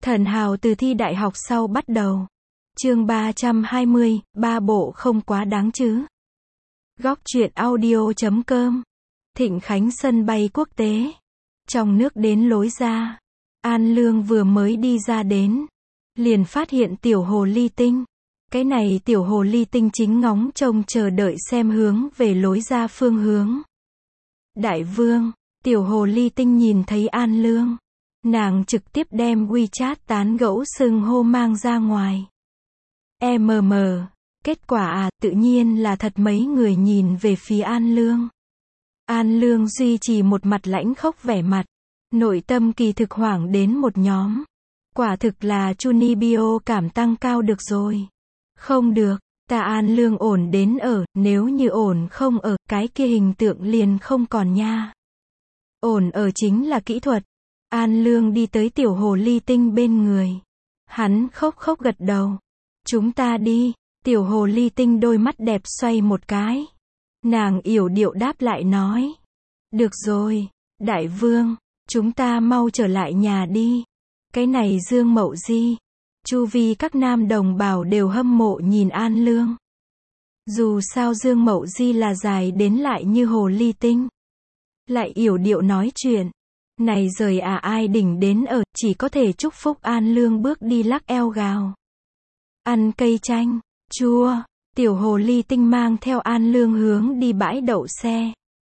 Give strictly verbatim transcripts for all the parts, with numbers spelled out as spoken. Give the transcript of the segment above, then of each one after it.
Thần hào từ thi đại học sau bắt đầu. Chương ba trăm hai mươi, ba bộ không quá đáng chứ. Góc truyện audio chấm com. Thịnh Khánh sân bay quốc tế. Trong nước đến lối ra. An Lương vừa mới đi ra đến. Liền phát hiện tiểu hồ ly tinh. Cái này tiểu hồ ly tinh chính ngóng trông chờ đợi xem hướng về lối ra phương hướng. Đại vương, tiểu hồ ly tinh nhìn thấy An Lương. Nàng trực tiếp đem WeChat tán gẫu xưng hô mang ra ngoài. em em, kết quả à, tự nhiên là thật mấy người nhìn về phía An Lương. An Lương duy trì một mặt lãnh khốc vẻ mặt. Nội tâm kỳ thực hoảng đến một nhóm. Quả thực là Chunibyo cảm tăng cao được rồi. Không được, ta An Lương ổn đến ở, nếu như ổn không ở, cái kia hình tượng liền không còn nha. Ổn ở chính là kỹ thuật. An Lương đi tới tiểu hồ ly tinh bên người. Hắn khóc khóc gật đầu. Chúng ta đi. Tiểu hồ ly tinh đôi mắt đẹp xoay một cái. Nàng yểu điệu đáp lại nói. Được rồi, đại vương, chúng ta mau trở lại nhà đi. Cái này Dương Mậu Di. Chu vi các nam đồng bào đều hâm mộ nhìn An Lương. Dù sao Dương Mậu Di là dài đến lại như hồ ly tinh. Lại yểu điệu nói chuyện. Này rời à ai đỉnh đến ở, chỉ có thể chúc phúc An Lương bước đi lắc eo gào. Ăn cây chanh, chua, tiểu hồ ly tinh mang theo An Lương hướng đi bãi đậu xe.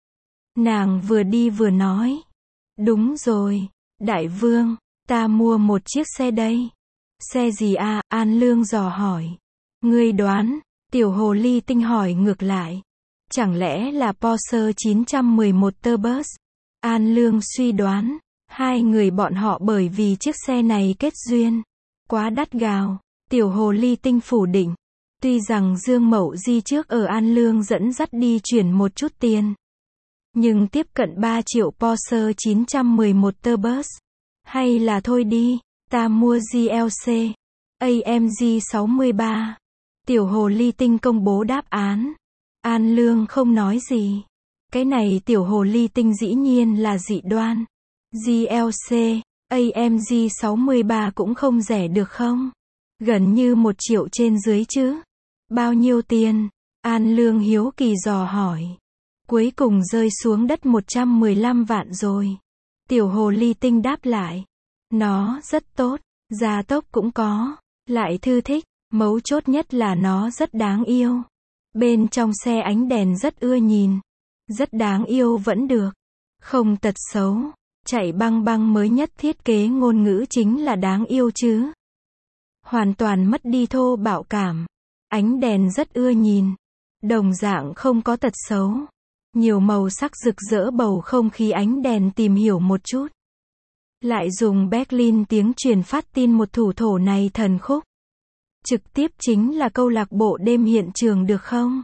Nàng vừa đi vừa nói. Đúng rồi, đại vương, ta mua một chiếc xe đây. Xe gì à, An Lương dò hỏi. Ngươi đoán, tiểu hồ ly tinh hỏi ngược lại. Chẳng lẽ là Porsche chín một một Turbus? An Lương suy đoán, hai người bọn họ bởi vì chiếc xe này kết duyên. Quá đắt gào, tiểu hồ ly tinh phủ định. Tuy rằng Dương Mậu Di trước ở An Lương dẫn dắt đi chuyển một chút tiền. Nhưng tiếp cận ba triệu Porsche chín một một Turbus. Hay là thôi đi, ta mua giê lờ xê, a em giê sáu ba. Tiểu hồ ly tinh công bố đáp án. An Lương không nói gì. Cái này tiểu hồ ly tinh dĩ nhiên là dị đoan. giê lờ xê, a em giê sáu ba cũng không rẻ được không? Gần như một triệu trên dưới chứ. Bao nhiêu tiền? An Lương hiếu kỳ dò hỏi. Cuối cùng rơi xuống đất một trăm mười lăm vạn rồi. Tiểu hồ ly tinh đáp lại. Nó rất tốt, gia tốc cũng có, lại thư thích, mấu chốt nhất là nó rất đáng yêu. Bên trong xe ánh đèn rất ưa nhìn. Rất đáng yêu vẫn được. Không tật xấu. Chạy băng băng mới nhất thiết kế ngôn ngữ chính là đáng yêu chứ. Hoàn toàn mất đi thô bạo cảm. Ánh đèn rất ưa nhìn. Đồng dạng không có tật xấu. Nhiều màu sắc rực rỡ bầu không khí ánh đèn tìm hiểu một chút. Lại dùng Berlin tiếng truyền phát tin một thủ thổ này thần khúc. Trực tiếp chính là câu lạc bộ đêm hiện trường được không?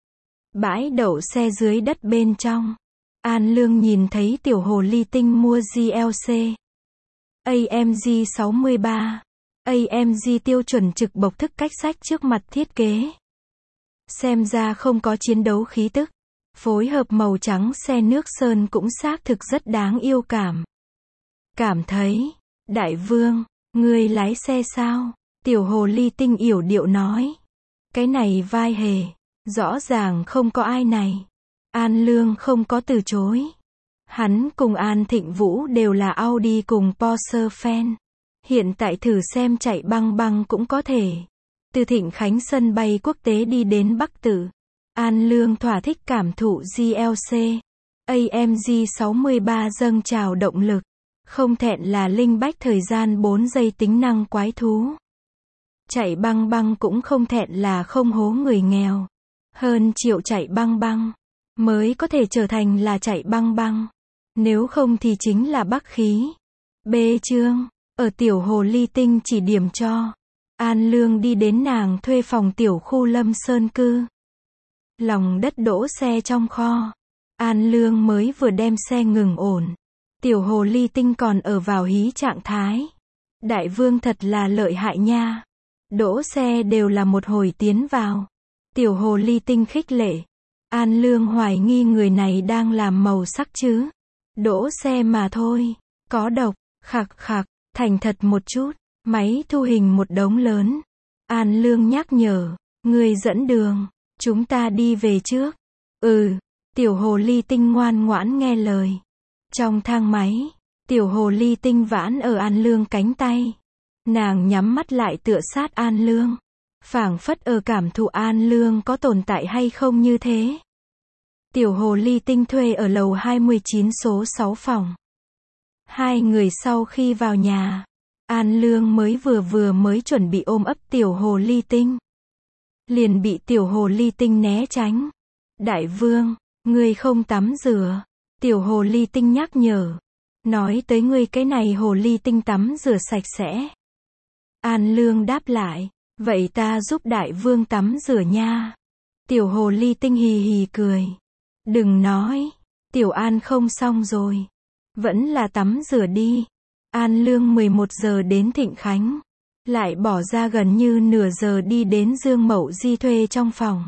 Bãi đậu xe dưới đất bên trong. An Lương nhìn thấy tiểu hồ ly tinh mua giê lờ xê. a em giê sáu ba. a em giê tiêu chuẩn trực bộc thức cách sách trước mặt thiết kế. Xem ra không có chiến đấu khí tức. Phối hợp màu trắng xe nước sơn cũng xác thực rất đáng yêu cảm. Cảm thấy, đại vương, ngươi lái xe sao? Tiểu hồ ly tinh yểu điệu nói. Cái này vai hề. Rõ ràng không có ai này. An Lương không có từ chối. Hắn cùng An Thịnh Vũ đều là Audi cùng Porsche fan. Hiện tại thử xem chạy băng băng cũng có thể. Từ Thịnh Khánh sân bay quốc tế đi đến Bắc Tử. An Lương thỏa thích cảm thụ giê lờ xê. a em giê sáu ba dâng trào động lực. Không thẹn là linh bách thời gian bốn giây tính năng quái thú. Chạy băng băng cũng không thẹn là không hố người nghèo. Hơn triệu chạy băng băng. Mới có thể trở thành là chạy băng băng. Nếu không thì chính là bắc khí. B chương. Ở tiểu hồ ly tinh chỉ điểm cho. An Lương đi đến nàng thuê phòng tiểu khu Lâm Sơn cư. Lòng đất đỗ xe trong kho. An Lương mới vừa đem xe ngừng ổn. Tiểu hồ ly tinh còn ở vào hí trạng thái. Đại vương thật là lợi hại nha. Đỗ xe đều là một hồi tiến vào. Tiểu hồ ly tinh khích lệ. An Lương hoài nghi người này đang làm màu sắc chứ. Đỗ xe mà thôi. Có độc, khạc khạc, thành thật một chút. Máy thu hình một đống lớn. An Lương nhắc nhở, người dẫn đường, chúng ta đi về trước. Ừ, tiểu hồ ly tinh ngoan ngoãn nghe lời. Trong thang máy, tiểu hồ ly tinh vãn ở An Lương cánh tay. Nàng nhắm mắt lại tựa sát An Lương. Phảng phất ở cảm thụ An Lương có tồn tại hay không như thế. Tiểu hồ ly tinh thuê ở lầu hai mươi chín số sáu phòng. Hai người sau khi vào nhà, An Lương mới vừa vừa mới chuẩn bị ôm ấp tiểu hồ ly tinh. Liền bị tiểu hồ ly tinh né tránh. Đại vương, ngươi không tắm rửa. Tiểu hồ ly tinh nhắc nhở. Nói tới ngươi cái này hồ ly tinh tắm rửa sạch sẽ. An Lương đáp lại, vậy ta giúp đại vương tắm rửa nha. Tiểu hồ ly tinh hì hì cười. Đừng nói, tiểu An không xong rồi. Vẫn là tắm rửa đi. An Lương mười một giờ đến Thịnh Khánh. Lại bỏ ra gần như nửa giờ đi đến Dương Mậu Di thuê trong phòng.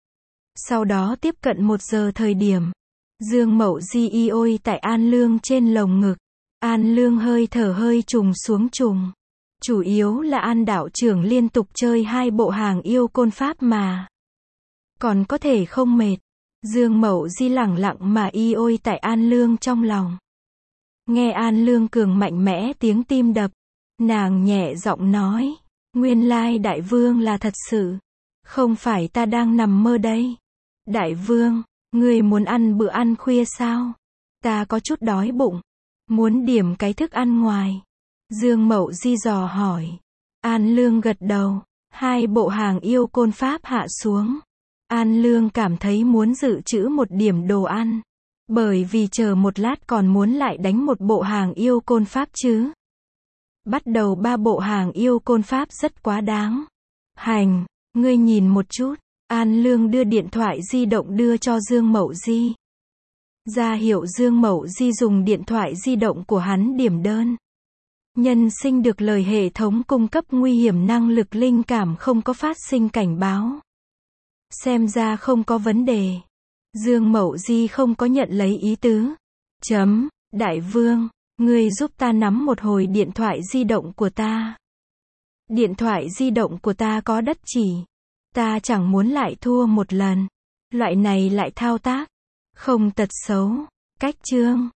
Sau đó tiếp cận một giờ thời điểm. Dương Mậu Di y ôi tại An Lương trên lồng ngực. An Lương hơi thở hơi trùng xuống trùng. Chủ yếu là An đạo trưởng liên tục chơi hai bộ hàng yêu côn pháp mà. Còn có thể không mệt. Dương Mậu Di lẳng lặng mà y ôi tại An Lương trong lòng. Nghe An Lương cường mạnh mẽ tiếng tim đập. Nàng nhẹ giọng nói. Nguyên lai đại vương là thật sự. Không phải ta đang nằm mơ đây. Đại vương, ngươi muốn ăn bữa ăn khuya sao? Ta có chút đói bụng. Muốn điểm cái thức ăn ngoài. Dương Mậu Di dò hỏi. An Lương gật đầu. Hai bộ hàng yêu côn pháp hạ xuống. An Lương cảm thấy muốn dự trữ một điểm đồ ăn. Bởi vì chờ một lát còn muốn lại đánh một bộ hàng yêu côn pháp chứ. Bắt đầu ba bộ hàng yêu côn pháp rất quá đáng. Hành, ngươi nhìn một chút. An Lương đưa điện thoại di động đưa cho Dương Mậu Di. Ra hiệu Dương Mậu Di dùng điện thoại di động của hắn điểm đơn. Nhân sinh được lời hệ thống cung cấp nguy hiểm năng lực linh cảm không có phát sinh cảnh báo. Xem ra không có vấn đề. Dương Mậu Di không có nhận lấy ý tứ. Chấm, đại vương, ngươi giúp ta nắm một hồi điện thoại di động của ta. Điện thoại di động của ta có đất chỉ. Ta chẳng muốn lại thua một lần. Loại này lại thao tác. Không tật xấu. Cách chương.